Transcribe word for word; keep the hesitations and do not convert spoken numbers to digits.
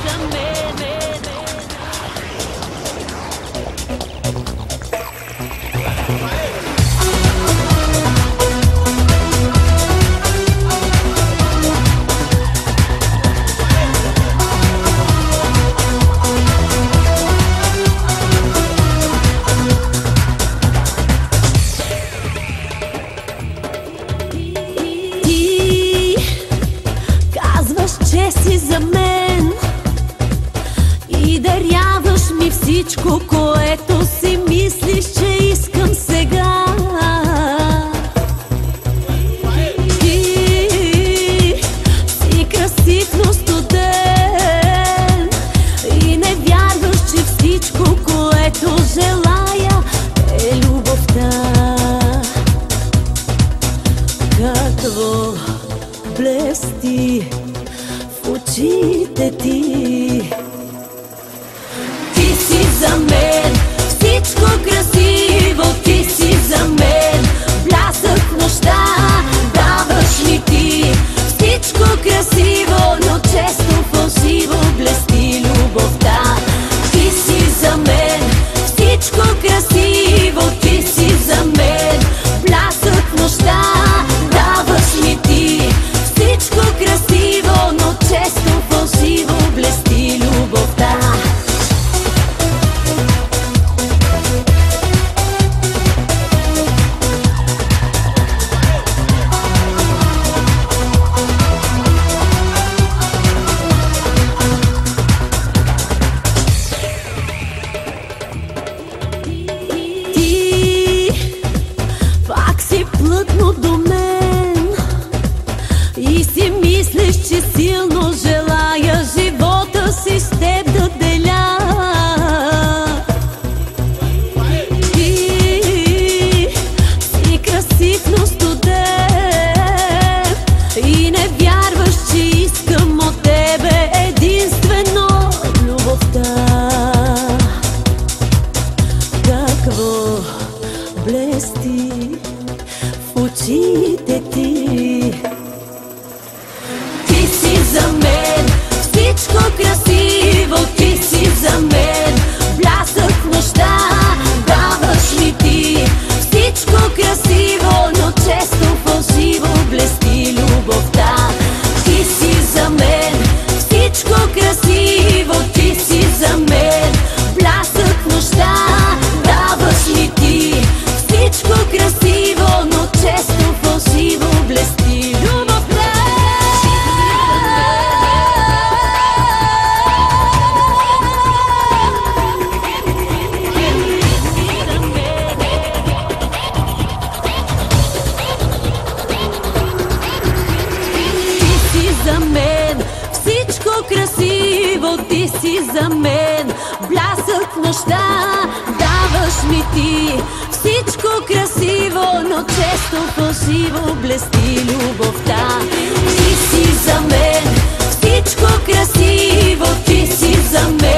Че си за мен и даряваш ми всичко, което си мислиш, че искам сега. Ти си красив, но студен и не вярваш, че всичко, което желая, е любовта. Какво блести очите ти. Ти си за мен всичко красиво, ти си за мен блясък в нощта, даваш ми ти всичко красиво, но често фалшиво блести любовта. Ти си за мен всичко красиво, ти си за мен блясък в нощта, даваш ми ти всичко красиво, но често фалшиво блести любовта. Ти пак си плътно до мен и си мислиш, че силно желая живота си с теб да деля. Ти си красив, но студен и не вярваш, че искам от тебе единствено любовта. Какво блести в очите ти. Ти си за мен всичко красиво, ти си за мен блясък в нощта, даваш ми ти всичко красиво, но често фалшиво блести любовта. Ти си за мен всичко красиво, ти си за мен блясък в нощта, даваш ми ти всичко красиво, но често фалшиво блести любовта. За мен всичко красиво, ти си за мен блясък в нощта, даваш ми ти всичко красиво, но често фалшиво блести любовта. Ти си за мен всичко красиво, ти си за мен